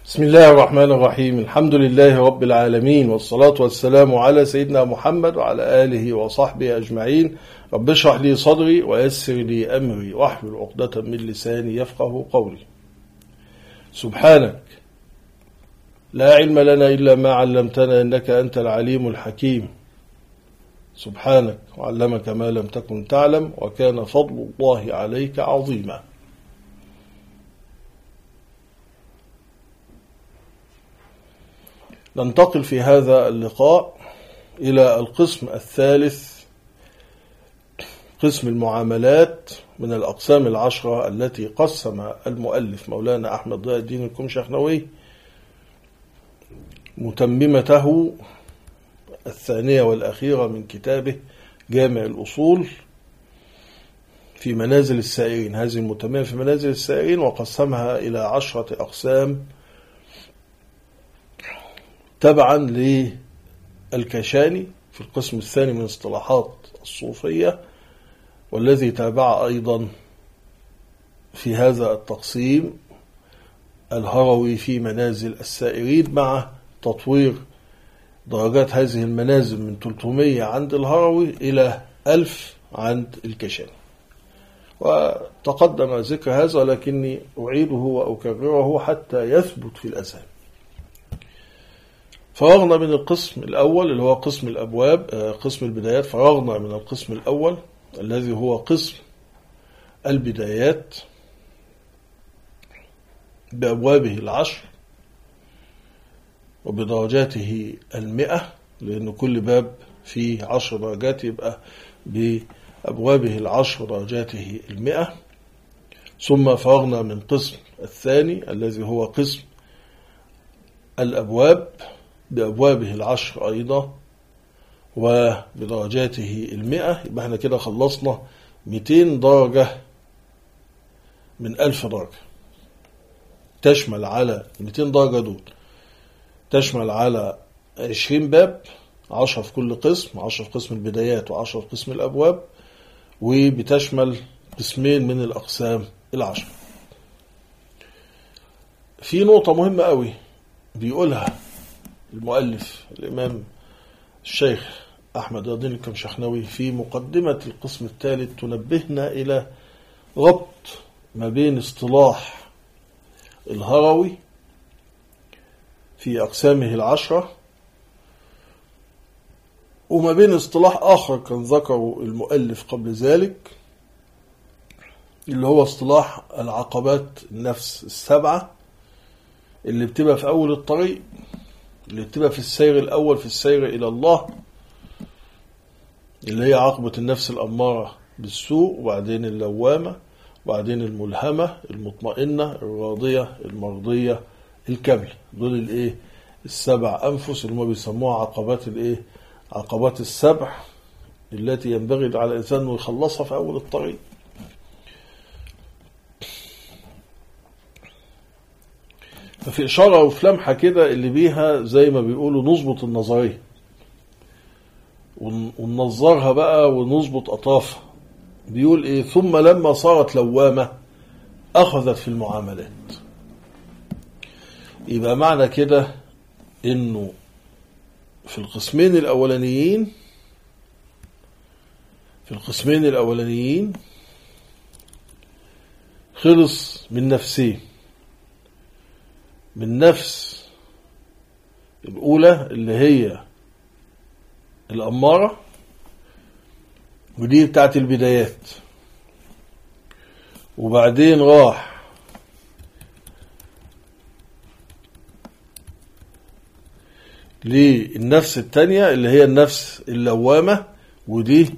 بسم الله الرحمن الرحيم. الحمد لله رب العالمين، والصلاة والسلام على سيدنا محمد وعلى آله وصحبه أجمعين. رب اشرح لي صدري ويسر لي أمري واحلل عقدة من لساني يفقه قولي. سبحانك لا علم لنا إلا ما علمتنا إنك أنت العليم الحكيم. سبحانك وعلمك ما لم تكن تعلم وكان فضل الله عليك عظيما. ننتقل في هذا اللقاء إلى القسم الثالث، قسم المعاملات من الأقسام العشرة التي قسم المؤلف مولانا أحمد ضياء الدين الكمشخنوي متممته الثانية والأخيرة من كتابه جامع الأصول في منازل السائرين. هذه المتممة في منازل السائرين وقسمها إلى 10 أقسام تبعا للكشاني في القسم الثاني من اصطلاحات الصوفية، والذي تابع أيضا في هذا التقسيم الهروي في منازل السائرين، مع تطوير درجات هذه المنازل من 300 عند الهروي إلى 1000 عند الكشاني. وتقدم ذكر هذا لكني أعيده وأكرره حتى يثبت في الأذهان. فرغنا من القسم الأول اللي هو قسم الأبواب، قسم البدايات. فرغنا من القسم الأول الذي هو قسم البدايات بأبوابه 10 وبدرجاته 100، لأن كل باب فيه 10 درجات، يبقى بأبوابه 10 درجاته 100. ثم فرغنا من قسم الثاني الذي هو قسم الأبواب بأبوابه 10 أيضا وبدرجاته 100. يبقى احنا كده خلصنا 200 درجة من 1000 درجة. تشمل على 200 درجة دول تشمل على 20 باب، 10 في كل قسم، 10 في قسم البدايات و10 في قسم الأبواب، وبتشمل قسمين من الأقسام 10. في نقطة مهمة قوي بيقولها المؤلف الإمام الشيخ أحمد ضياء الدين الكمشخنوي في مقدمة القسم الثالث، تنبهنا إلى ربط ما بين اصطلاح الهروي في أقسامه 10 وما بين اصطلاح آخر كان ذكره المؤلف قبل ذلك، اللي هو اصطلاح العقبات النفس 7 اللي بتبقى في أول الطريق، اللي بتبقى في السير الأول، في السير إلى الله، اللي هي عقبة النفس الأمارة بالسوء، وبعدين اللوامة، وبعدين الملهمة، المطمئنة، الراضية، المرضية، الكاملة. دول ال7 أنفس اللي هم بيسموها عقبات عقبات ال7 التي ينبغي على الإنسان أنه يخلصها في أول الطريق. ففي إشارة وفلمحة كده اللي بيها زي ما بيقولوا نظبط النظرية وننظرها بقى ونظبط أطرافها. بيقول ثم لما صارت لوامة أخذت في المعاملات. يبقى معنى كده إنه في القسمين الأولانيين خلص من نفسين. من نفس الأولى اللي هي الأمارة، ودي بتاعت البدايات، وبعدين راح للنفس التانية اللي هي النفس اللوامة، ودي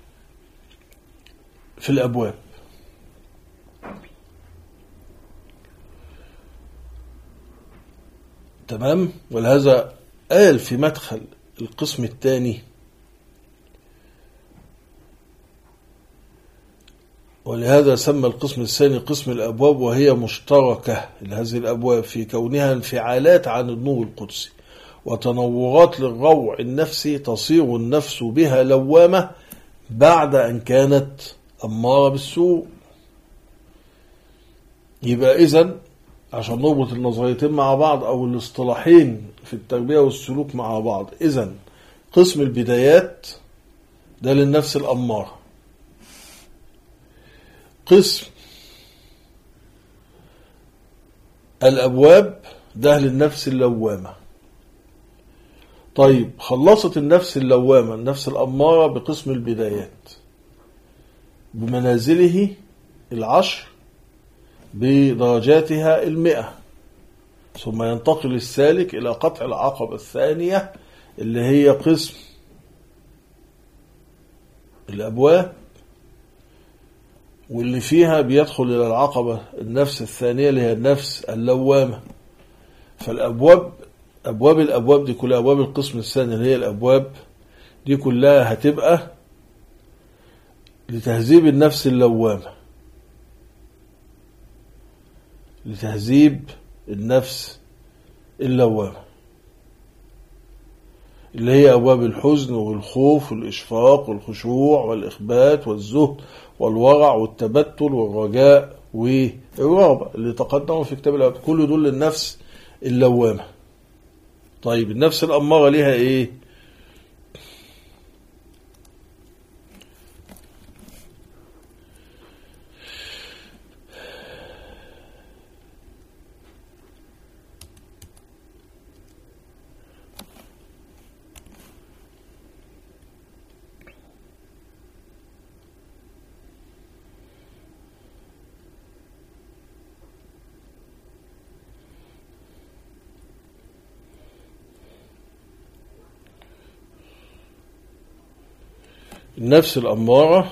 في الأبواب. تمام. ولهذا قال في مدخل القسم الثاني: ولهذا سمى القسم الثاني قسم الأبواب، وهي مشتركة لهذه الأبواب في كونها انفعالات عن النور القدسي وتنورات للروع النفسي تصير النفس بها لوامة بعد أن كانت أمارة بالسوء. يبقى إذن عشان نربط النظريتين مع بعض أو الاصطلاحين في التربية والسلوك مع بعض. إذن قسم البدايات ده للنفس الأمارة، قسم الأبواب ده للنفس اللوامة. طيب خلصت النفس اللوامة النفس الأمارة بقسم البدايات بمنازله 10 بدرجاتها 100، ثم ينتقل السالك إلى قطع العقبة الثانية اللي هي قسم الأبواب، واللي فيها بيدخل إلى العقبة النفس الثانية اللي هي النفس اللوامة. فالأبواب الأبواب دي كلها، أبواب القسم الثاني اللي هي الأبواب دي كلها هتبقى لتهذيب النفس اللوامة، لتهذيب النفس اللوامة اللي هي أبواب الحزن والخوف والإشفاق والخشوع والإخبات والزهد والورع والتبتل والرجاء والرغبة اللي تقدموا في كتاب الأبواب. كل دول للنفس اللوامة. طيب النفس الأمارة ليها إيه؟ النفس الأمارة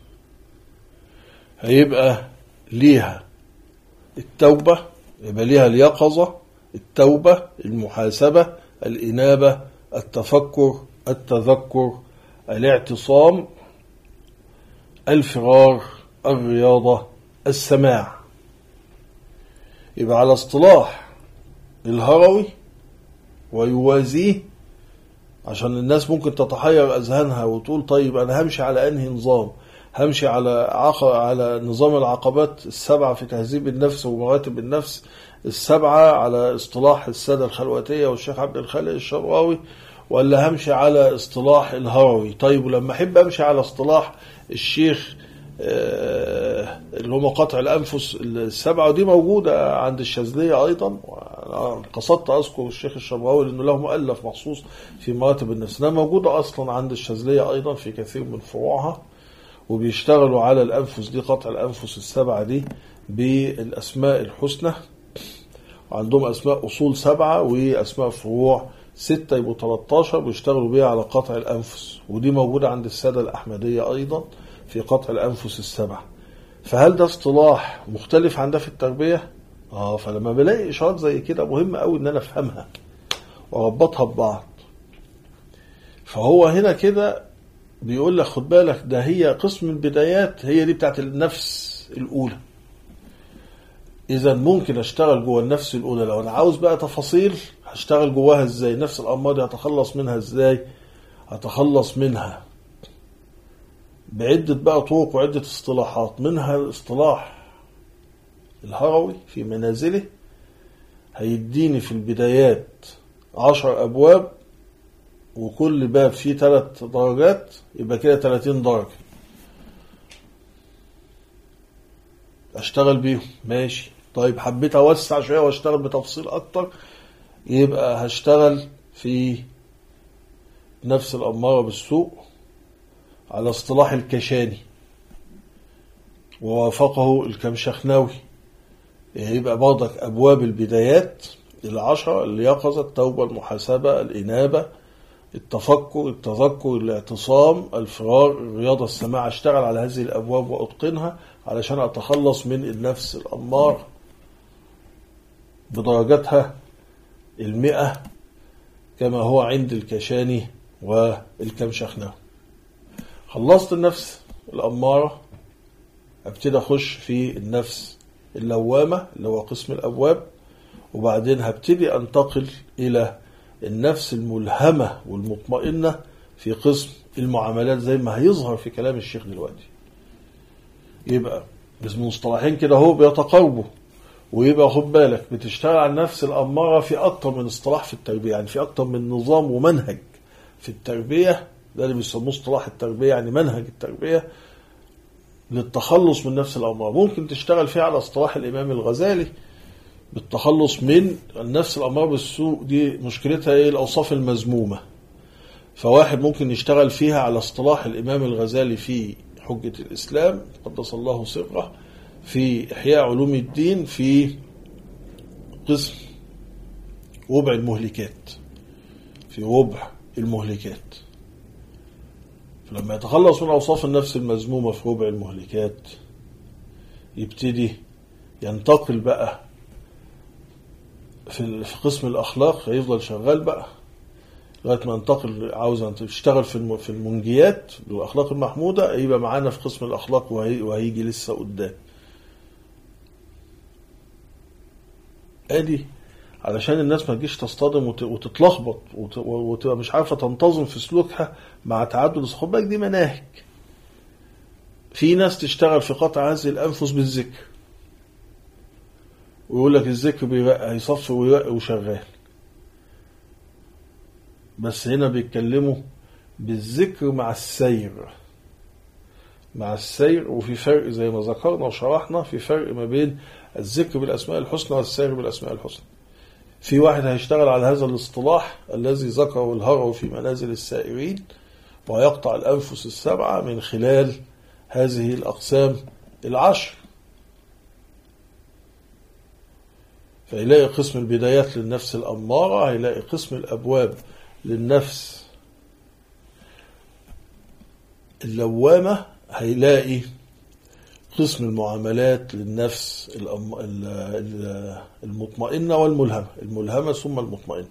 هيبقى ليها التوبة، يبقى ليها اليقظة، التوبة، المحاسبة، الإنابة، التفكر، التذكر، الاعتصام، الفرار، الرياضة، السماع. يبقى على اصطلاح الهروي ويوازيه، عشان الناس ممكن تتحير أذهانها وتقول طيب أنا همشي على أنهي نظام؟ همشي على نظام العقبات 7 في تهذيب النفس ومراتب النفس 7 على اصطلاح السادة الخلوتية والشيخ عبد الخالق الشرقاوي، ولا همشي على اصطلاح الهروي؟ طيب ولما أحب أمشي على اصطلاح الشيخ اللي هم قطع الأنفس 7، ودي موجودة عند الشاذلية أيضا، قصدت أذكر الشيخ الشرقاوي لأنه له مؤلف مخصوص في مراتب النفس، ده موجودة أصلا عند الشاذلية أيضا في كثير من فروعها، وبيشتغلوا على الأنفس دي، قطع الأنفس 7 دي بالأسماء الحسنى، وعندهم أسماء أصول 7 وأسماء فروع 6، يبقوا 13 بيشتغلوا بيها على قطع الأنفس، ودي موجودة عند السادة الأحمدية أيضا في قطع الأنفس 7. فهل ده اصطلاح مختلف عن ده في التربية؟ فلما بلاقي إشارات زي كده مهم قوي إن أنا أفهمها وأربطها ببعض. فهو هنا كده بيقول لك خد بالك ده هي قسم البدايات، هي دي بتاعت النفس الأولى. إذا ممكن أشتغل جوه النفس الأولى، لو أنا عاوز بقى تفاصيل هشتغل جواها إزاي، نفس الأمارة دي هتخلص منها إزاي؟ هتخلص منها بعدة بقى طرق وعدة اصطلاحات، منها الاصطلاح الهروي في منازله هيديني في البدايات 10 أبواب، وكل باب فيه 3 درجات، يبقى كده 30 درجة أشتغل بيهم، ماشي. طيب حبيت أوسع شوية وأشتغل بتفصيل أكتر، يبقى هشتغل في نفس الأمارة بالسوء على اصطلاح الكشاني ووافقه الكمشخناوي، يبقى برضك أبواب البدايات 10: اليقظة، التوبة، المحاسبة، الإنابة، التفكر، التذكر، الاعتصام، الفرار، الرياضة، السماع. اشتغل على هذه الأبواب وأتقنها علشان أتخلص من النفس الأمارة بدرجاتها 100 كما هو عند الكشاني والكمشخناوي. خلصت النفس الأمارة، ابتدي أخش في النفس اللوامة اللي هو قسم الأبواب، وبعدين هبتدي أنتقل إلى النفس الملهمة والمطمئنة في قسم المعاملات زي ما هيظهر في كلام الشيخ دلوقتي. يبقى باسم مصطلحين كده هو بيتقاربوا، ويبقى خد بالك بتشتغل على النفس الأمارة في أكتر من اصطلاح في التربية، يعني في أكتر من نظام ومنهج في التربية، ده اللي بيسموه اصطلاح التربية، يعني منهج التربية للتخلص من نفس الأمارة. ممكن تشتغل فيها على اصطلاح الإمام الغزالي بالتخلص من النفس الأمارة بالسوء، دي مشكلتها إيه؟ الأوصاف المذمومة. فواحد ممكن يشتغل فيها على اصطلاح الإمام الغزالي في حجة الإسلام قدس الله سره، في إحياء علوم الدين، في قسم وبع المهلكات، في وبع المهلكات. فلما يتخلص من أوصاف النفس المذمومة في وبع المهلكات يبتدي ينتقل بقى في قسم الأخلاق، هيفضل شغال بقى لغاية ما ينتقل، عاوز تشتغل في المنجيات بالأخلاق المحمودة، يبقى معانا في قسم الأخلاق وهيجي لسه قدام. ادي علشان الناس ما تجيش تصطدم وتتلخبط وتبقى مش عارفة تنتظم في سلوكها مع تعدد الصحبات. دي مناهج. في ناس تشتغل في قطع هذه الأنفس بالذكر، ويقول لك الذكر هيصفي ويرقي وشغال، بس هنا بيتكلموا بالذكر مع السير، مع السير. وفي فرق زي ما ذكرنا وشرحنا، في فرق ما بين الذكر بالأسماء الحسنى والسير بالأسماء الحسنى. في واحد هيشتغل على هذا الاصطلاح الذي ذكره الهروي في منازل السائرين، ويقطع الأنفس السبعة من خلال هذه الأقسام العشر. فيلاقي قسم البدايات للنفس الأمارة، هيلاقي قسم الأبواب للنفس اللوامة، هيلاقي قسم المعاملات للنفس المطمئنة والملهمة، الملهمة ثم المطمئنة.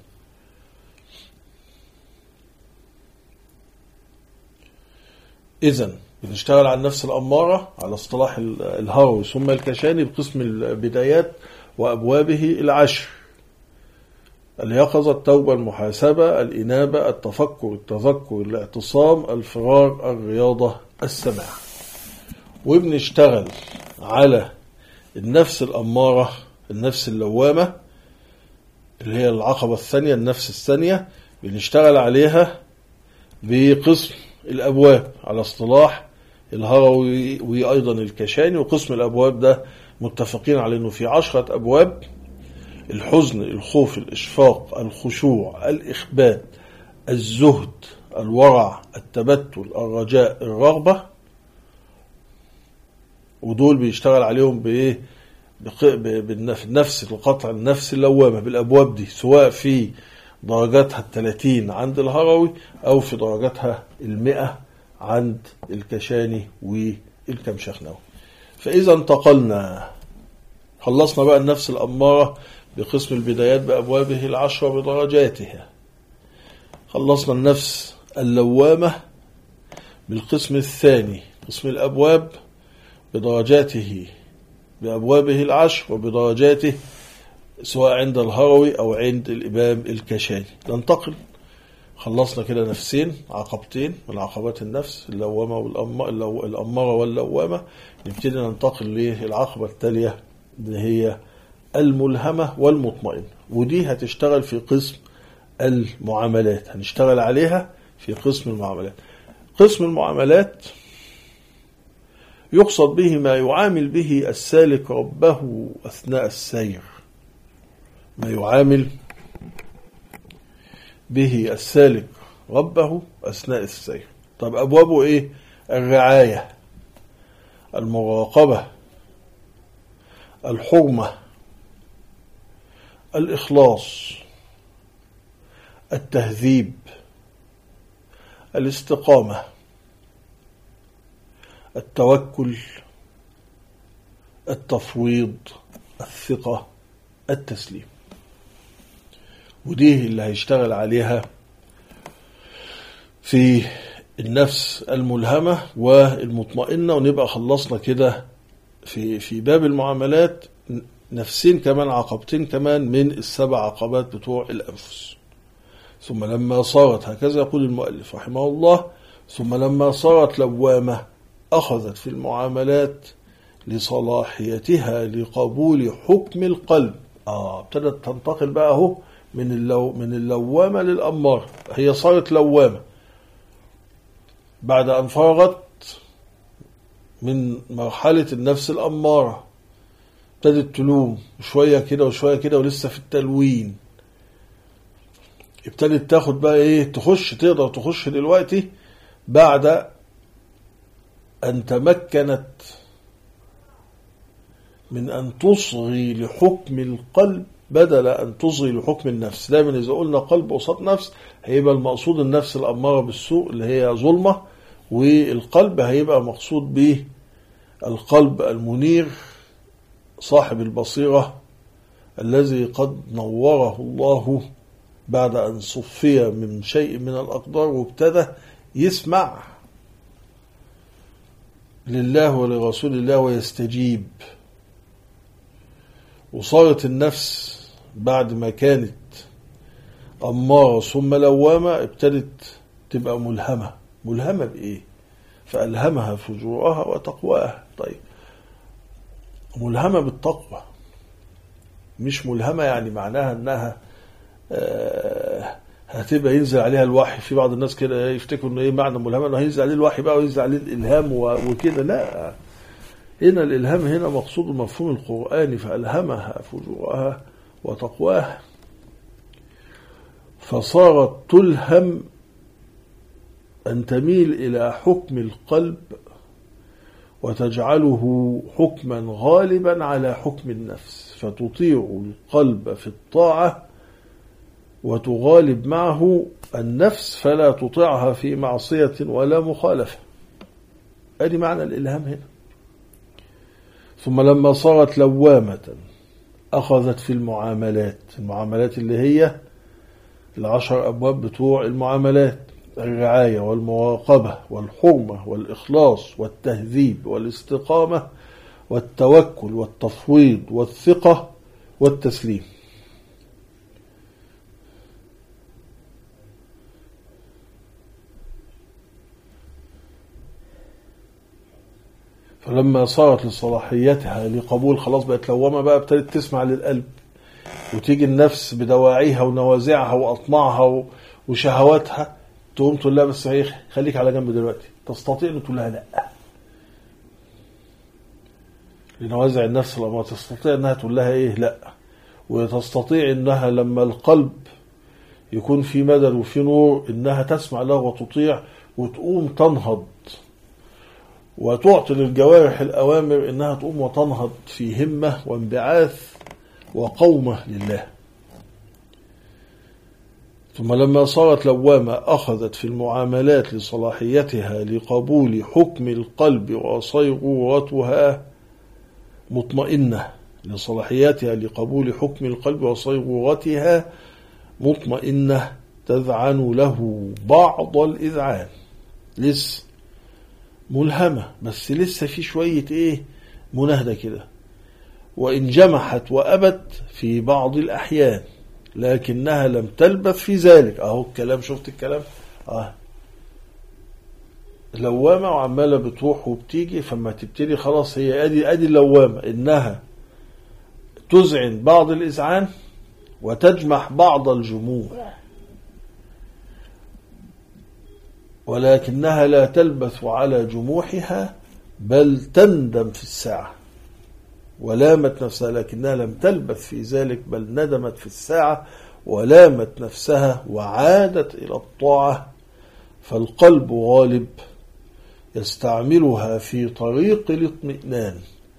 إذن بنشتغل على النفس الأمارة على اصطلاح الهروي ثم الكشاني بقسم البدايات وأبوابه العشر: اليقظة، التوبة، المحاسبة، الإنابة، التفكر، التذكر، الاعتصام، الفرار، الرياضة، السماع. وبنشتغل على النفس الأمارة، النفس اللوامة اللي هي العقبة الثانية، النفس الثانية، بنشتغل عليها بقسم الأبواب على اصطلاح الهروي وأيضا الكشاني. وقسم الأبواب ده متفقين على أنه في 10 أبواب: الحزن، الخوف، الإشفاق، الخشوع، الإخبات، الزهد، الورع، التبتل، الرجاء، الرغبة. ودول بيشتغل عليهم بإيه؟ بالنفس، القطع النفس اللوامة بالأبواب دي، سواء في درجاتها 30 عند الهروي أو في درجاتها 100 عند الكشاني والكمشخناوي. فإذا انتقلنا، خلصنا بقى النفس الأمارة بقسم البدايات بأبوابه 10 بدرجاتها. خلصنا النفس اللوامة بالقسم الثاني، قسم الأبواب بدرجاته بأبوابه 10 وبدرجاته سواء عند الهروي أو عند الإمام الكشاني. ننتقل، خلصنا كده نفسين، عقبتين من عقبات النفس، اللوامة الأمارة واللوامة. نبتدي ننتقل للعقبة التالية اللي هي الملهمة والمطمئنة، ودي هتشتغل في قسم المعاملات، هنشتغل عليها في قسم المعاملات. قسم المعاملات يقصد به ما يعامل به السالك ربه أثناء السير، ما يعامل به السالك ربه أثناء السير. طب أبوابه إيه؟ الرعاية، المراقبة، الحرمة، الإخلاص، التهذيب، الاستقامة، التوكل، التفويض، الثقة، التسليم. ودي اللي هيشتغل عليها في النفس الملهمة والمطمئنة. ونبقى خلصنا كده في باب المعاملات نفسين كمان، عقبتين كمان من 7 عقبات بتوع الأنفس. ثم لما صارت، هكذا يقول المؤلف رحمه الله، ثم لما صارت لوامة أخذت في المعاملات لصلاحيتها لقبول حكم القلب. ابتدت تنتقل بقى اهو من اللوامة للأمارة. هي صارت لوامة بعد أن فرغت من مرحلة النفس الأمارة، ابتدت تلوم شوية كده وشوية كده ولسه في التلوين. ابتدت تاخد بقى ايه، تقدر تخش دلوقتي بعد أن تمكنت من أن تصغي لحكم القلب بدل أن تصغي لحكم النفس. دايما إذا قلنا قلب قصاد نفس هيبقى المقصود النفس الأمارة بالسوء اللي هي ظلمة، والقلب هيبقى مقصود به القلب المنير صاحب البصيرة الذي قد نوره الله بعد أن صفي من شيء من الأقدار وابتدى يسمع لله ولرسول الله ويستجيب. وصارت النفس بعد ما كانت أمارة ثم لوامة ابتدت تبقى ملهمة بإيه؟ فألهمها فجورها وتقواها. طيب، ملهمة بالتقوى، مش ملهمة يعني معناها أنها هتبقى ينزل عليها الوحي. في بعض الناس كده يفتكروا أنه إيه معنى ملهمة، أنه هينزل عليه الوحي بقى وينزل عليه الإلهام وكده. لا، هنا الإلهام هنا مقصود المفهوم القرآني، فألهمها فجورها وتقواها. فصارت تلهم أن تميل إلى حكم القلب وتجعله حكما غالبا على حكم النفس، فتطيع القلب في الطاعة وتغالب معه النفس فلا تطيعها في معصية ولا مخالفة. أدي معنى الإلهام هنا. ثم لما صارت لوامة أخذت في المعاملات اللي هي 10 أبواب بتوع المعاملات: الرعاية والمراقبة والحرمة والإخلاص والتهذيب والاستقامة والتوكل والتفويض والثقة والتسليم. فلما صارت لصلاحيتها لقبول، خلاص بقت لوامة بقى، ابتدت تسمع للقلب وتيجي النفس بدواعيها ونوازعها وأطماعها وشهواتها تقوم تقول لها بس هي خليك على جنب دلوقتي. تستطيع أن تقول لها لا، لنوازع النفس الأمارة تستطيع أنها تقول لها إيه لا. وتستطيع أنها لما القلب يكون في مدد وفي نور أنها تسمع له وتطيع وتقوم تنهض وتعطي للجوارح الأوامر أنها تقوم وتنهض في همة وانبعاث وقومة لله. ثم لما صارت لوامة أخذت في المعاملات لصلاحيتها لقبول حكم القلب وصيغورتها مطمئنة، لصلاحيتها لقبول حكم القلب وصيغورتها مطمئنة تذعن له بعض الإذعان. لسه ملهمة بس لسه في شوية إيه مناهدة كده، وإن جمحت وأبت في بعض الأحيان لكنها لم تلبث في ذلك. أهو الكلام، شفت الكلام لوامة وعمالة بتروح وبتيجي، فما تبتدي خلاص هي أدي اللوامة إنها تزعن بعض الإذعان وتجمح بعض الجموع، ولكنها لا تلبث على جموحها بل تندم في الساعة. ولامت نفسها لكنها لم تلبث في ذلك بل ندمت في الساعة ولامت نفسها وعادت إلى الطاعة. فالقلب غالب يستعملها في طريق الاطمئنان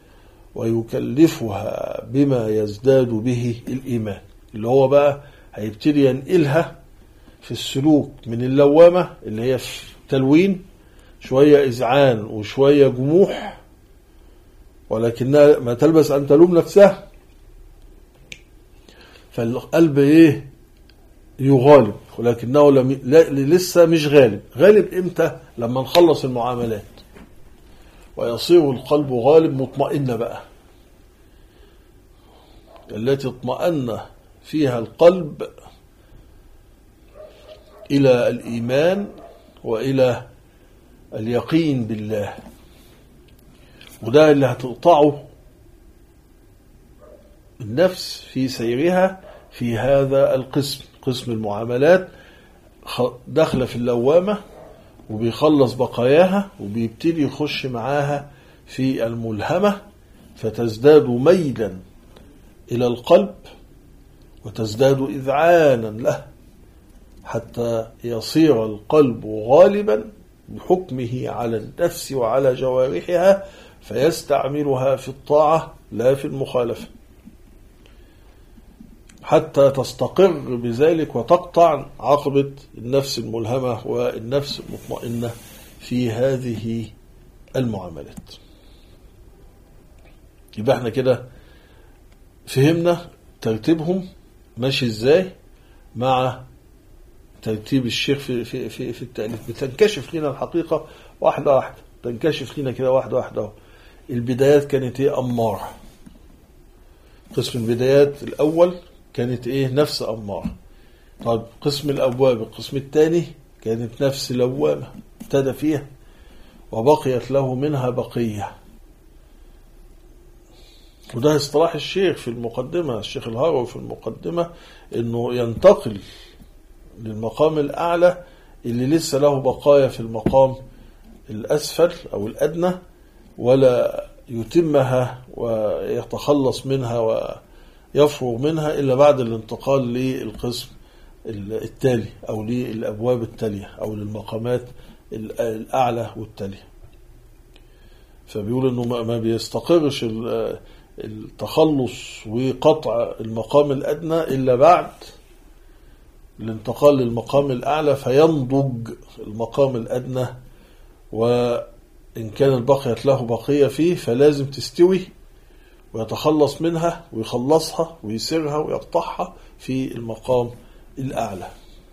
ويكلفها بما يزداد به الإيمان، اللي هو بقى هيبتدي ينقلها في السلوك من اللوامة اللي هي في تلوين شوية إذعان وشوية جموح، ولكنها ما تلبس أن تلوم نفسها. فالقلب إيه يغالب، ولكنه لسه مش غالب. غالب إمتى؟ لما نخلص المعاملات ويصير القلب غالب مطمئن بقى، التي اطمأن فيها القلب إلى الإيمان وإلى اليقين بالله. وده اللي هتقطعه النفس في سيرها في هذا القسم، قسم المعاملات. داخله في اللوامة وبيخلص بقاياها وبيبتدي يخش معاها في الملهمة، فتزداد ميلا إلى القلب وتزداد إذعانا له حتى يصير القلب غالبا بحكمه على النفس وعلى جوارحها، فيستعملها في الطاعة لا في المخالفة، حتى تستقر بذلك وتقطع عقبة النفس الملهمة والنفس المطمئنة في هذه المعاملات. يبقى احنا كده فهمنا ترتيبهم ماشي ازاي مع ترتيب الشيخ في التأليف. بتنكشف لنا الحقيقة واحدة واحدة، تنكشف لنا كده واحدة واحدة. البدايات كانت ايه؟ أمارة. قسم البدايات الأول كانت ايه؟ نفس أمارة. طيب قسم الأبواب القسم الثاني كانت نفس لوامة ابتدى فيها وبقيت له منها بقية. وده اصطلاح الشيخ في المقدمة، الشيخ الهروي في المقدمة، انه ينتقل للمقام الأعلى اللي لسه له بقايا في المقام الأسفل أو الأدنى، ولا يتمها ويتخلص منها ويفرغ منها إلا بعد الانتقال للقسم التالي أو للأبواب التالية أو للمقامات الأعلى والتالية. فبيقول أنه ما بيستقرش التخلص وقطع المقام الأدنى إلا بعد الانتقال للمقام الأعلى، فينضج المقام الأدنى، وإن كان بقيت له بقية فيه فلازم تستوي ويتخلص منها ويخلصها ويسرها ويقطعها في المقام الأعلى،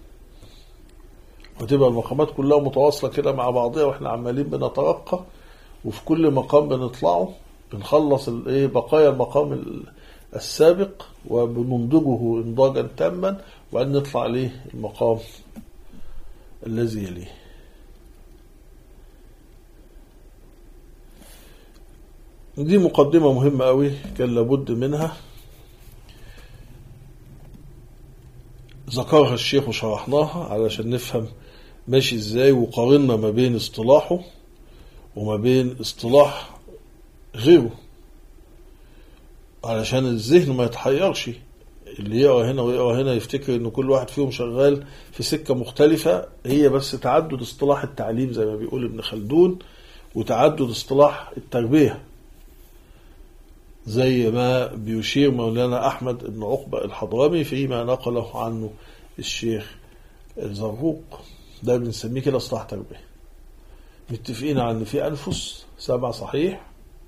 وتبقى المقامات كلها متواصلة كده مع بعضها وإحنا عمالين بنترقى، وفي كل مقام بنطلعه بنخلص بقايا المقام السابق وبننضجه انضاجا تاما، وأن نطلع عليه المقام الذي يليه. دي مقدمة مهمة قوي كان لابد منها، ذكرها الشيخ وشرحناها علشان نفهم ماشي ازاي، وقارنا ما بين اصطلاحه وما بين اصطلاح غيره علشان الذهن ما يتحيرش. اللي يقرأ هنا ويقرأ هنا يفتكر ان كل واحد فيهم شغال في سكة مختلفة، هي بس تعدد اصطلاح التعليم زي ما بيقول ابن خلدون، وتعدد اصطلاح التربية زي ما بيشير مولانا أحمد بن عقبة الحضرمي فيما نقله عنه الشيخ الزرقوق. ده بنسميه كده اصطلاح تربية. متفقين على ان في أنفس 7 صحيح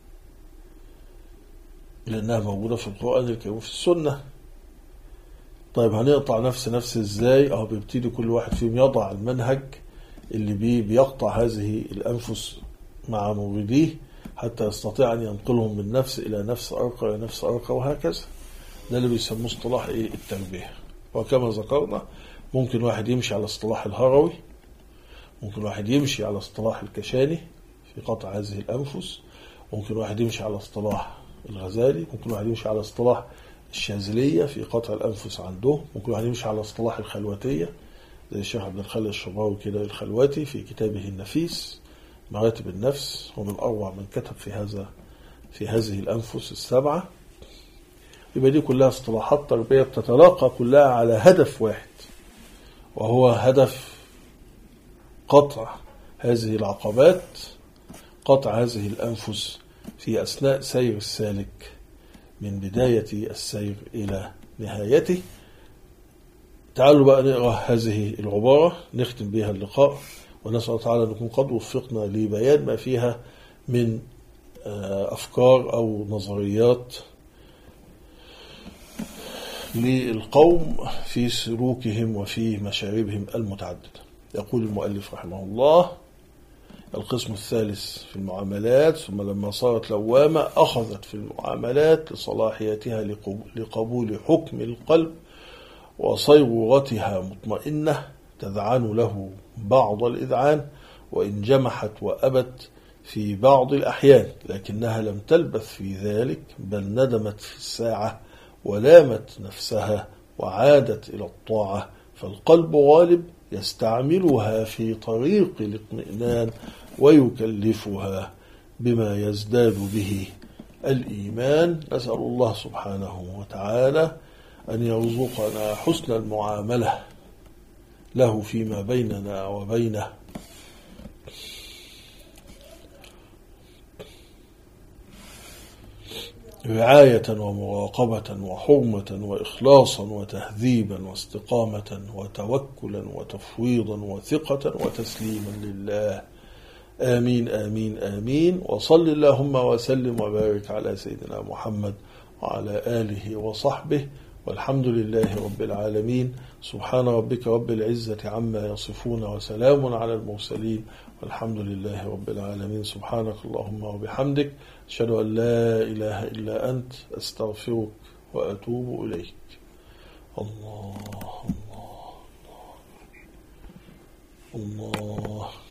لأنها موجودة في القرآن الكريم وفي السنة. طيب هنقطع نفس ازاي؟ بيبتدي كل واحد فيهم يضع المنهج اللي بيقطع هذه الأنفس مع مورديه حتى يستطيع أن ينقلهم من نفس إلى نفس أرقى إلى نفس أرقى، وهكذا. ده اللي بيسموه اصطلاح التربية. وكما ذكرنا ممكن واحد يمشي على اصطلاح الهروي، ممكن واحد يمشي على اصطلاح الكشاني في قطع هذه الأنفس، ممكن واحد يمشي على اصطلاح الغزالي، ممكن واحد يمشي على اصطلاح الشاذلية في قطع الأنفس عنده، ممكن واحد يمشي على اصطلاح الخلوتية زي الشيخ عبد الخالق الشبراوي كده الخلوتي في كتابه النفيس مراتب النفس، ومن أروع من كتب في هذه الأنفس ال7. يبقى دي كلها اصطلاحات تربية بتتلاقى كلها على هدف واحد، وهو هدف قطع هذه العقبات، قطع هذه الأنفس في أثناء سير السالك من بداية السير إلى نهايته. تعالوا بقى نقرأ هذه العبارة نختم بها اللقاء، ونسأل الله تعالى أن نكون قد وفقنا لبيان ما فيها من أفكار أو نظريات للقوم في سلوكهم وفي مشاربهم المتعددة. يقول المؤلف رحمه الله: القسم الثالث في المعاملات. ثم لما صارت لوامة أخذت في المعاملات لصلاحيتها لقبول حكم القلب وصيرورتها مطمئنة تذعن له بعض الإذعان، وإن جمحت وأبت في بعض الأحيان، لكنها لم تلبث في ذلك، بل ندمت في الساعة ولامت نفسها وعادت إلى الطاعة، فالقلب غالب يستعملها في طريق الاطمئنان ويكلفها بما يزداد به الإيمان. نسأل الله سبحانه وتعالى أن يرزقنا حسن المعاملة له فيما بيننا وبينه، رعاية ومراقبة وحرمة وإخلاصا وتهذيبا واستقامة وتوكلا وتفويضا وثقة وتسليما لله. آمين آمين آمين. وصل اللهم وسلم وبارك على سيدنا محمد وعلى آله وصحبه، والحمد لله رب العالمين. سبحان ربك رب العزة عما يصفون وسلام على المرسلين والحمد لله رب العالمين. سبحانك اللهم وبحمدك، أشهد أن لا إله إلا أنت، أستغفرك وأتوب إليك. الله الله الله الله.